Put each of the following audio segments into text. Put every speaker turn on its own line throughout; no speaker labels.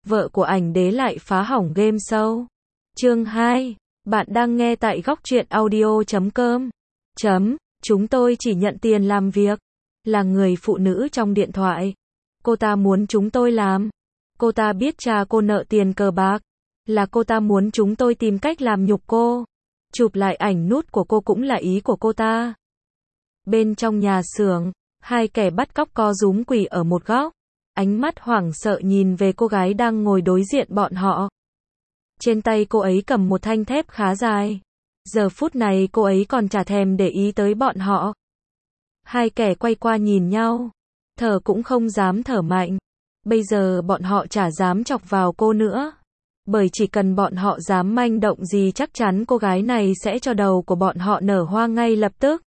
vợ của ảnh đế lại phá hỏng game show. Chương 2. Bạn đang nghe tại góc truyện audio.com. Chúng tôi chỉ nhận tiền làm việc. Là người phụ nữ trong điện thoại. Cô ta muốn chúng tôi làm. Cô ta biết cha cô nợ tiền cờ bạc. Là cô ta muốn chúng tôi tìm cách làm nhục cô. Chụp lại ảnh nút của cô cũng là ý của cô ta. Bên trong nhà xưởng, hai kẻ bắt cóc co rúm quỳ ở một góc. Ánh mắt hoảng sợ nhìn về cô gái đang ngồi đối diện bọn họ. Trên tay cô ấy cầm một thanh thép khá dài. Giờ phút này cô ấy còn chả thèm để ý tới bọn họ. Hai kẻ quay qua nhìn nhau. Thở cũng không dám thở mạnh. Bây giờ bọn họ chả dám chọc vào cô nữa. Bởi chỉ cần bọn họ dám manh động gì chắc chắn cô gái này sẽ cho đầu của bọn họ nở hoa ngay lập tức.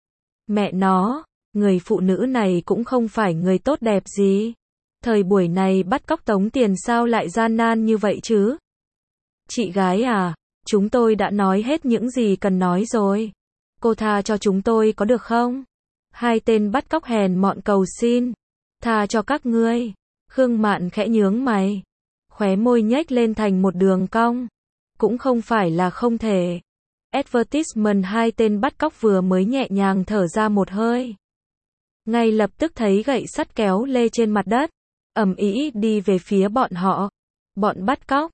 Mẹ nó, người phụ nữ này cũng không phải người tốt đẹp gì. Thời buổi này bắt cóc tống tiền sao lại gian nan như vậy chứ? Chị gái à, chúng tôi đã nói hết những gì cần nói rồi. Cô tha cho chúng tôi có được không? Hai tên bắt cóc hèn mọn cầu xin. Tha cho các ngươi. Khương Mạn khẽ nhướng mày. Khóe môi nhếch lên thành một đường cong. Cũng không phải là không thể. Advertisement. Hai tên bắt cóc vừa mới nhẹ nhàng thở ra một hơi. Ngay lập tức thấy gậy sắt kéo lê trên mặt đất. Ầm ĩ đi về phía bọn họ. Bọn bắt cóc.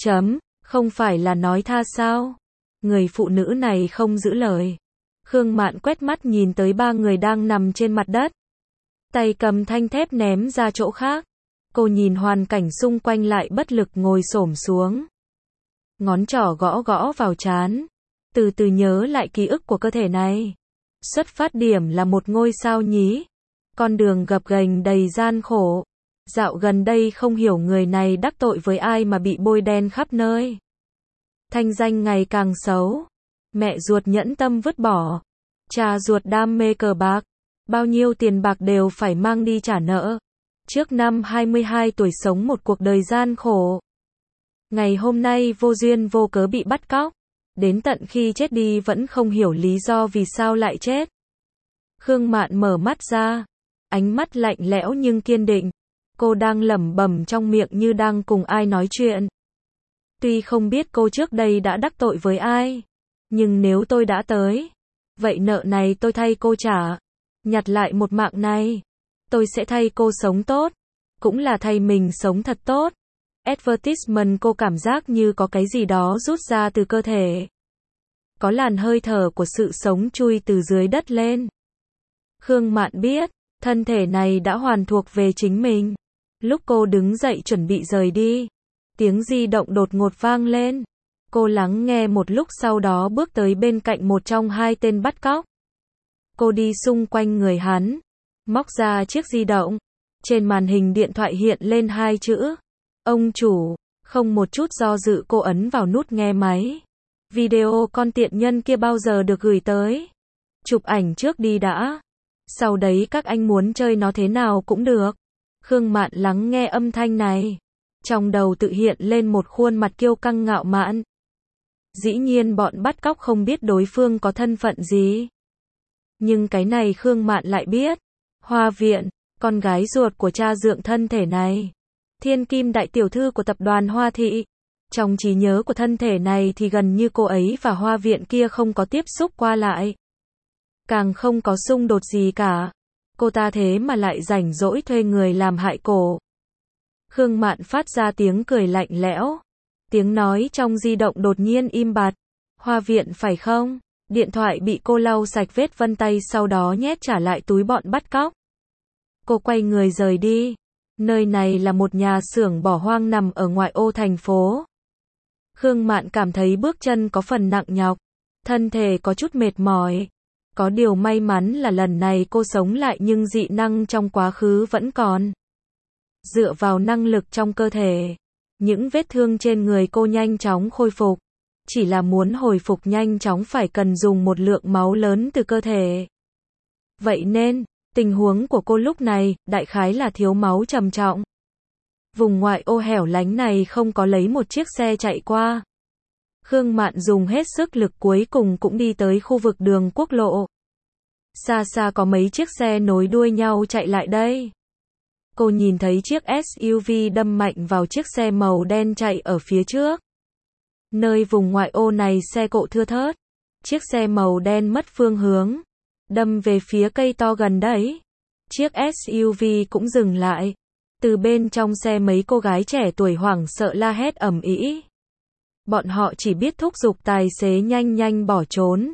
Không phải là nói tha sao? Người phụ nữ này không giữ lời. Khương Mạn quét mắt nhìn tới ba người đang nằm trên mặt đất. Tay cầm thanh thép ném ra chỗ khác. Cô nhìn hoàn cảnh xung quanh lại bất lực ngồi xổm xuống. Ngón trỏ gõ gõ vào trán. Từ từ nhớ lại ký ức của cơ thể này. Xuất phát điểm là một ngôi sao nhí. Con đường gập ghềnh đầy gian khổ. Dạo gần đây không hiểu người này đắc tội với ai mà bị bôi đen khắp nơi. Thanh danh ngày càng xấu. Mẹ ruột nhẫn tâm vứt bỏ. Cha ruột đam mê cờ bạc. Bao nhiêu tiền bạc đều phải mang đi trả nợ. Trước năm 22 tuổi sống một cuộc đời gian khổ. Ngày hôm nay vô duyên vô cớ bị bắt cóc. Đến tận khi chết đi vẫn không hiểu lý do vì sao lại chết. Khương Mạn mở mắt ra. Ánh mắt lạnh lẽo nhưng kiên định. Cô đang lẩm bẩm trong miệng như đang cùng ai nói chuyện. Tuy không biết cô trước đây đã đắc tội với ai. Nhưng nếu tôi đã tới. Vậy nợ này tôi thay cô trả. Nhặt lại một mạng này. Tôi sẽ thay cô sống tốt. Cũng là thay mình sống thật tốt. Advertisement. Cô cảm giác như có cái gì đó rút ra từ cơ thể. Có làn hơi thở của sự sống chui từ dưới đất lên. Khương Mạn biết. Thân thể này đã hoàn thuộc về chính mình. Lúc cô đứng dậy chuẩn bị rời đi. Tiếng di động đột ngột vang lên. Cô lắng nghe một lúc sau đó bước tới bên cạnh một trong hai tên bắt cóc. Cô đi xung quanh người hắn. Móc ra chiếc di động. Trên màn hình điện thoại hiện lên hai chữ. Ông chủ. Không một chút do dự cô ấn vào nút nghe máy. Video con tiện nhân kia bao giờ được gửi tới? Chụp ảnh trước đi đã. Sau đấy các anh muốn chơi nó thế nào cũng được. Khương Mạn lắng nghe âm thanh này. Trong đầu tự hiện lên một khuôn mặt kiêu căng ngạo mạn. Dĩ nhiên bọn bắt cóc không biết đối phương có thân phận gì. Nhưng cái này Khương Mạn lại biết. Hoa Viện, con gái ruột của cha dượng thân thể này. Thiên kim đại tiểu thư của tập đoàn Hoa Thị. Trong trí nhớ của thân thể này thì gần như cô ấy và Hoa Viện kia không có tiếp xúc qua lại. Càng không có xung đột gì cả. Cô ta thế mà lại rảnh rỗi thuê người làm hại cổ. Khương Mạn phát ra tiếng cười lạnh lẽo. Tiếng nói trong di động đột nhiên im bặt. Hoa Viện phải không? Điện thoại bị cô lau sạch vết vân tay sau đó nhét trả lại túi bọn bắt cóc. Cô quay người rời đi. Nơi này là một nhà xưởng bỏ hoang nằm ở ngoại ô thành phố. Khương Mạn cảm thấy bước chân có phần nặng nhọc. Thân thể có chút mệt mỏi. Có điều may mắn là lần này cô sống lại nhưng dị năng trong quá khứ vẫn còn. Dựa vào năng lực trong cơ thể, những vết thương trên người cô nhanh chóng khôi phục. Chỉ là muốn hồi phục nhanh chóng phải cần dùng một lượng máu lớn từ cơ thể. Vậy nên, tình huống của cô lúc này, đại khái là thiếu máu trầm trọng. Vùng ngoại ô hẻo lánh này không có lấy một chiếc xe chạy qua. Khương Mạn dùng hết sức lực cuối cùng cũng đi tới khu vực đường quốc lộ. Xa xa có mấy chiếc xe nối đuôi nhau chạy lại đây. Cô nhìn thấy chiếc SUV đâm mạnh vào chiếc xe màu đen chạy ở phía trước. Nơi vùng ngoại ô này xe cộ thưa thớt. Chiếc xe màu đen mất phương hướng, đâm về phía cây to gần đấy. Chiếc SUV cũng dừng lại. Từ bên trong xe mấy cô gái trẻ tuổi hoảng sợ la hét ầm ĩ. Bọn họ chỉ biết thúc giục tài xế nhanh nhanh bỏ trốn.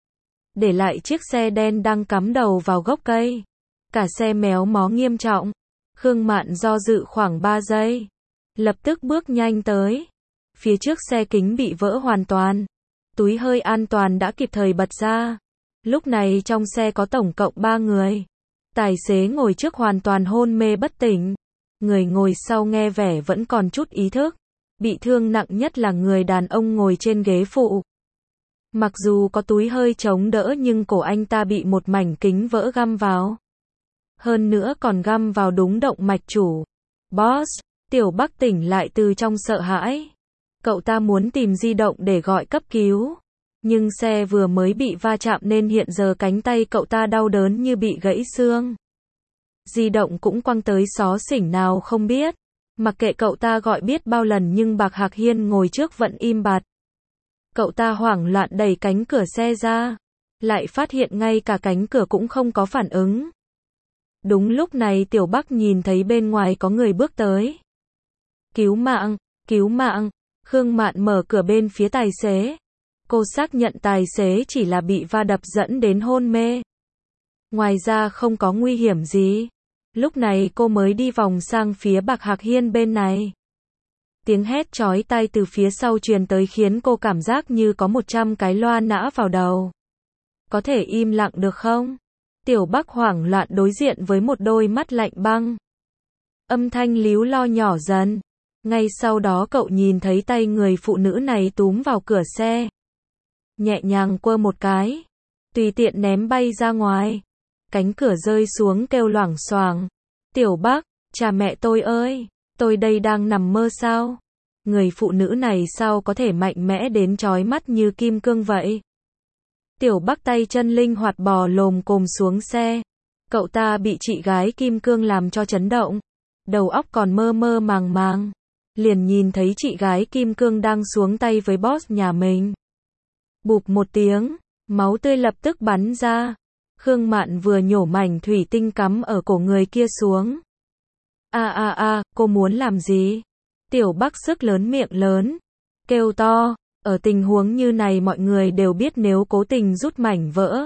Để lại chiếc xe đen đang cắm đầu vào gốc cây. Cả xe méo mó nghiêm trọng. Khương Mạn do dự khoảng 3 giây. Lập tức bước nhanh tới. Phía trước xe kính bị vỡ hoàn toàn. Túi hơi an toàn đã kịp thời bật ra. Lúc này trong xe có tổng cộng 3 người. Tài xế ngồi trước hoàn toàn hôn mê bất tỉnh. Người ngồi sau nghe vẻ vẫn còn chút ý thức. Bị thương nặng nhất là người đàn ông ngồi trên ghế phụ. Mặc dù có túi hơi chống đỡ nhưng cổ anh ta bị một mảnh kính vỡ găm vào. Hơn nữa còn găm vào đúng động mạch chủ. Boss, Tiểu Bắc tỉnh lại từ trong sợ hãi. Cậu ta muốn tìm di động để gọi cấp cứu. Nhưng xe vừa mới bị va chạm nên hiện giờ cánh tay cậu ta đau đớn như bị gãy xương. Di động cũng quăng tới xó xỉnh nào không biết. Mặc kệ cậu ta gọi biết bao lần nhưng Bạc Hạc Hiên ngồi trước vẫn im bặt. Cậu ta hoảng loạn đẩy cánh cửa xe ra. Lại phát hiện ngay cả cánh cửa cũng không có phản ứng. Đúng lúc này Tiểu Bắc nhìn thấy bên ngoài có người bước tới. Cứu mạng, cứu mạng. Khương Mạn mở cửa bên phía tài xế. Cô xác nhận tài xế chỉ là bị va đập dẫn đến hôn mê. Ngoài ra không có nguy hiểm gì. Lúc này cô mới đi vòng sang phía Bạc Hạc Hiên bên này. Tiếng hét chói tai từ phía sau truyền tới khiến cô cảm giác như có 100 cái loa nã vào đầu. Có thể im lặng được không? Tiểu Bắc hoảng loạn đối diện với một đôi mắt lạnh băng. Âm thanh líu lo nhỏ dần. Ngay sau đó cậu nhìn thấy tay người phụ nữ này túm vào cửa xe. Nhẹ nhàng quơ một cái. Tùy tiện ném bay ra ngoài. Cánh cửa rơi xuống kêu loảng xoảng. Tiểu Bắc, cha mẹ tôi ơi, tôi đây đang nằm mơ sao? Người phụ nữ này sao có thể mạnh mẽ đến chói mắt như kim cương vậy? Tiểu Bắc tay chân linh hoạt bò lồm cồm xuống xe. Cậu ta bị chị gái kim cương làm cho chấn động. Đầu óc còn mơ mơ màng màng. Liền nhìn thấy chị gái kim cương đang xuống tay với boss nhà mình. Bụp một tiếng, máu tươi lập tức bắn ra. Khương Mạn vừa nhổ mảnh thủy tinh cắm ở cổ người kia xuống. Cô muốn làm gì? Tiểu Bắc sức lớn miệng lớn. Kêu to, ở tình huống như này mọi người đều biết nếu cố tình rút mảnh vỡ.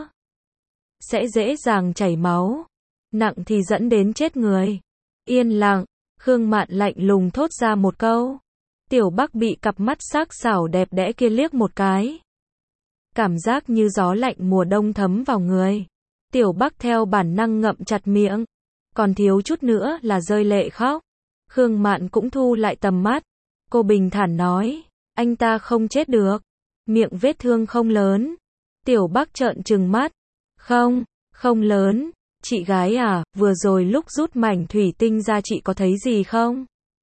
Sẽ dễ dàng chảy máu. Nặng thì dẫn đến chết người. Yên lặng, Khương Mạn lạnh lùng thốt ra một câu. Tiểu Bắc bị cặp mắt sắc sảo đẹp đẽ kia liếc một cái. Cảm giác như gió lạnh mùa đông thấm vào người. Tiểu Bắc theo bản năng ngậm chặt miệng. Còn thiếu chút nữa là rơi lệ khóc. Khương Mạn cũng thu lại tầm mắt. Cô bình thản nói. Anh ta không chết được. Miệng vết thương không lớn. Tiểu Bắc trợn trừng mắt. Không lớn. Chị gái à, vừa rồi lúc rút mảnh thủy tinh ra chị có thấy gì không?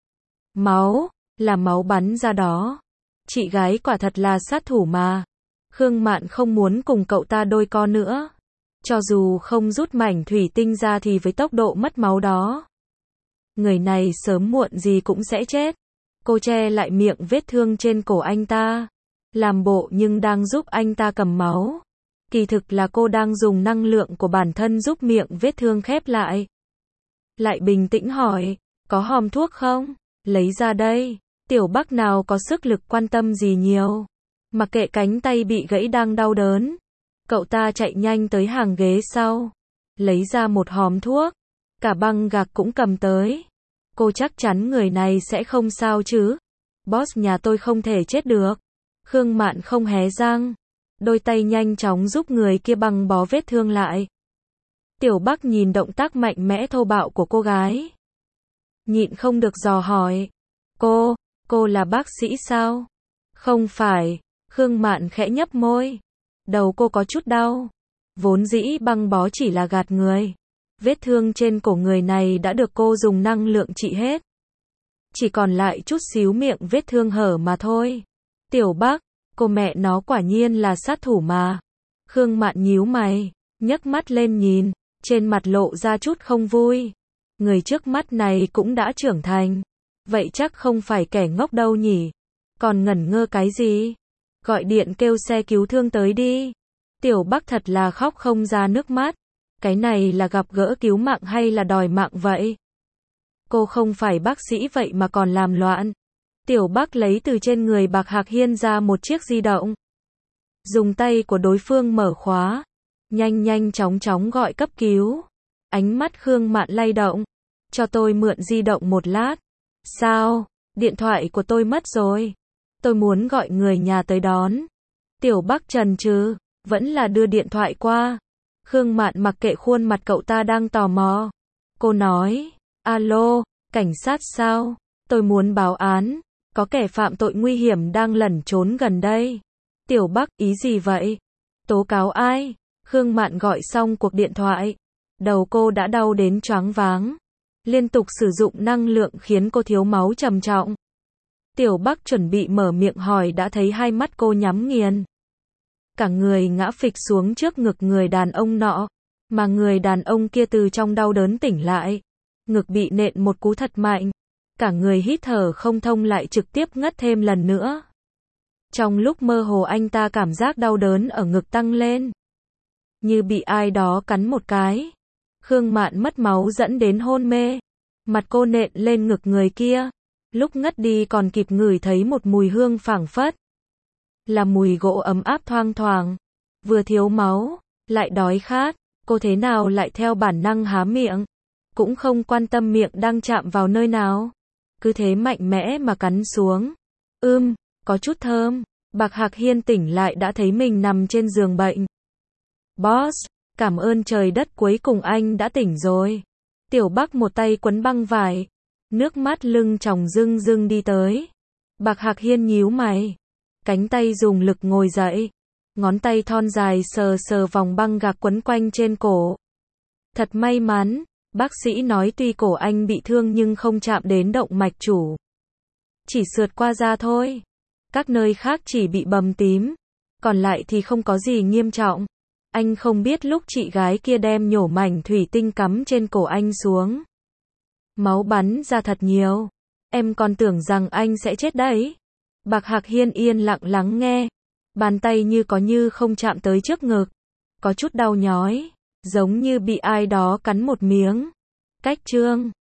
Máu, là máu bắn ra đó. Chị gái quả thật là sát thủ mà. Khương Mạn không muốn cùng cậu ta đôi co nữa. Cho dù không rút mảnh thủy tinh ra thì với tốc độ mất máu đó, người này sớm muộn gì cũng sẽ chết. Cô che lại miệng vết thương trên cổ anh ta. Làm bộ nhưng đang giúp anh ta cầm máu. Kỳ thực là cô đang dùng năng lượng của bản thân giúp miệng vết thương khép lại. Lại bình tĩnh hỏi, có hòm thuốc không? Lấy ra đây. Tiểu Bắc nào có sức lực quan tâm gì nhiều. Mặc kệ cánh tay bị gãy đang đau đớn. Cậu ta chạy nhanh tới hàng ghế sau. Lấy ra một hòm thuốc. Cả băng gạc cũng cầm tới. Cô chắc chắn người này sẽ không sao chứ. Boss nhà tôi không thể chết được. Khương Mạn không hé răng. Đôi tay nhanh chóng giúp người kia băng bó vết thương lại. Tiểu Bắc nhìn động tác mạnh mẽ thô bạo của cô gái. Nhịn không được dò hỏi. Cô là bác sĩ sao? Không phải. Khương Mạn khẽ nhấp môi. Đầu cô có chút đau. Vốn dĩ băng bó chỉ là gạt người. Vết thương trên cổ người này đã được cô dùng năng lượng trị hết. Chỉ còn lại chút xíu miệng vết thương hở mà thôi. Tiểu Bắc, cô mẹ nó quả nhiên là sát thủ mà. Khương Mạn nhíu mày, nhấc mắt lên nhìn, trên mặt lộ ra chút không vui. người trước mắt này cũng đã trưởng thành. Vậy chắc không phải kẻ ngốc đâu nhỉ? Còn ngẩn ngơ cái gì? Gọi điện kêu xe cứu thương tới đi. Tiểu Bắc thật là khóc không ra nước mắt. Cái này là gặp gỡ cứu mạng hay là đòi mạng vậy? Cô không phải bác sĩ vậy mà còn làm loạn. Tiểu Bắc lấy từ trên người Bạc Hạc Hiên ra một chiếc di động. Dùng tay của đối phương mở khóa. Nhanh nhanh chóng chóng gọi cấp cứu. Ánh mắt Khương Mạn lay động. Cho tôi mượn di động một lát. Sao? Điện thoại của tôi mất rồi. Tôi muốn gọi người nhà tới đón. Tiểu Bắc chần chừ, vẫn là đưa điện thoại qua. Khương Mạn mặc kệ khuôn mặt cậu ta đang tò mò. Cô nói, alo, cảnh sát sao? Tôi muốn báo án, có kẻ phạm tội nguy hiểm đang lẩn trốn gần đây. Tiểu Bắc, ý gì vậy? Tố cáo ai? Khương Mạn gọi xong cuộc điện thoại. Đầu cô đã đau đến choáng váng. Liên tục sử dụng năng lượng khiến cô thiếu máu trầm trọng. Tiểu Bắc chuẩn bị mở miệng hỏi đã thấy hai mắt cô nhắm nghiền. Cả người ngã phịch xuống trước ngực người đàn ông nọ. Mà người đàn ông kia từ trong đau đớn tỉnh lại. Ngực bị nện một cú thật mạnh. Cả người hít thở không thông lại trực tiếp ngất thêm lần nữa. Trong lúc mơ hồ anh ta cảm giác đau đớn ở ngực tăng lên. Như bị ai đó cắn một cái. Khương Mạn mất máu dẫn đến hôn mê. Mặt cô nện lên ngực người kia. Lúc ngất đi còn kịp ngửi thấy một mùi hương phảng phất. Là mùi gỗ ấm áp thoang thoảng. Vừa thiếu máu, lại đói khát, cô thế nào lại theo bản năng há miệng. Cũng không quan tâm miệng đang chạm vào nơi nào. Cứ thế mạnh mẽ mà cắn xuống. Có chút thơm. Bạc Hạc Hiên tỉnh lại đã thấy mình nằm trên giường bệnh. Boss, cảm ơn trời đất cuối cùng anh đã tỉnh rồi. Tiểu Bắc một tay quấn băng vải. Nước mắt lưng tròng rưng rưng đi tới. Bạc Hạc Hiên nhíu mày. Cánh tay dùng lực ngồi dậy. Ngón tay thon dài sờ sờ vòng băng gạc quấn quanh trên cổ. Thật may mắn, bác sĩ nói tuy cổ anh bị thương nhưng không chạm đến động mạch chủ. Chỉ sượt qua da thôi. Các nơi khác chỉ bị bầm tím. Còn lại thì không có gì nghiêm trọng. Anh không biết lúc chị gái kia đem nhổ mảnh thủy tinh cắm trên cổ anh xuống. Máu bắn ra thật nhiều. Em còn tưởng rằng anh sẽ chết đấy. Bạc Hạc Hiên yên lặng lắng nghe. Bàn tay như có như không chạm tới trước ngực. Có chút đau nhói. Giống như bị ai đó cắn một miếng. Cách chương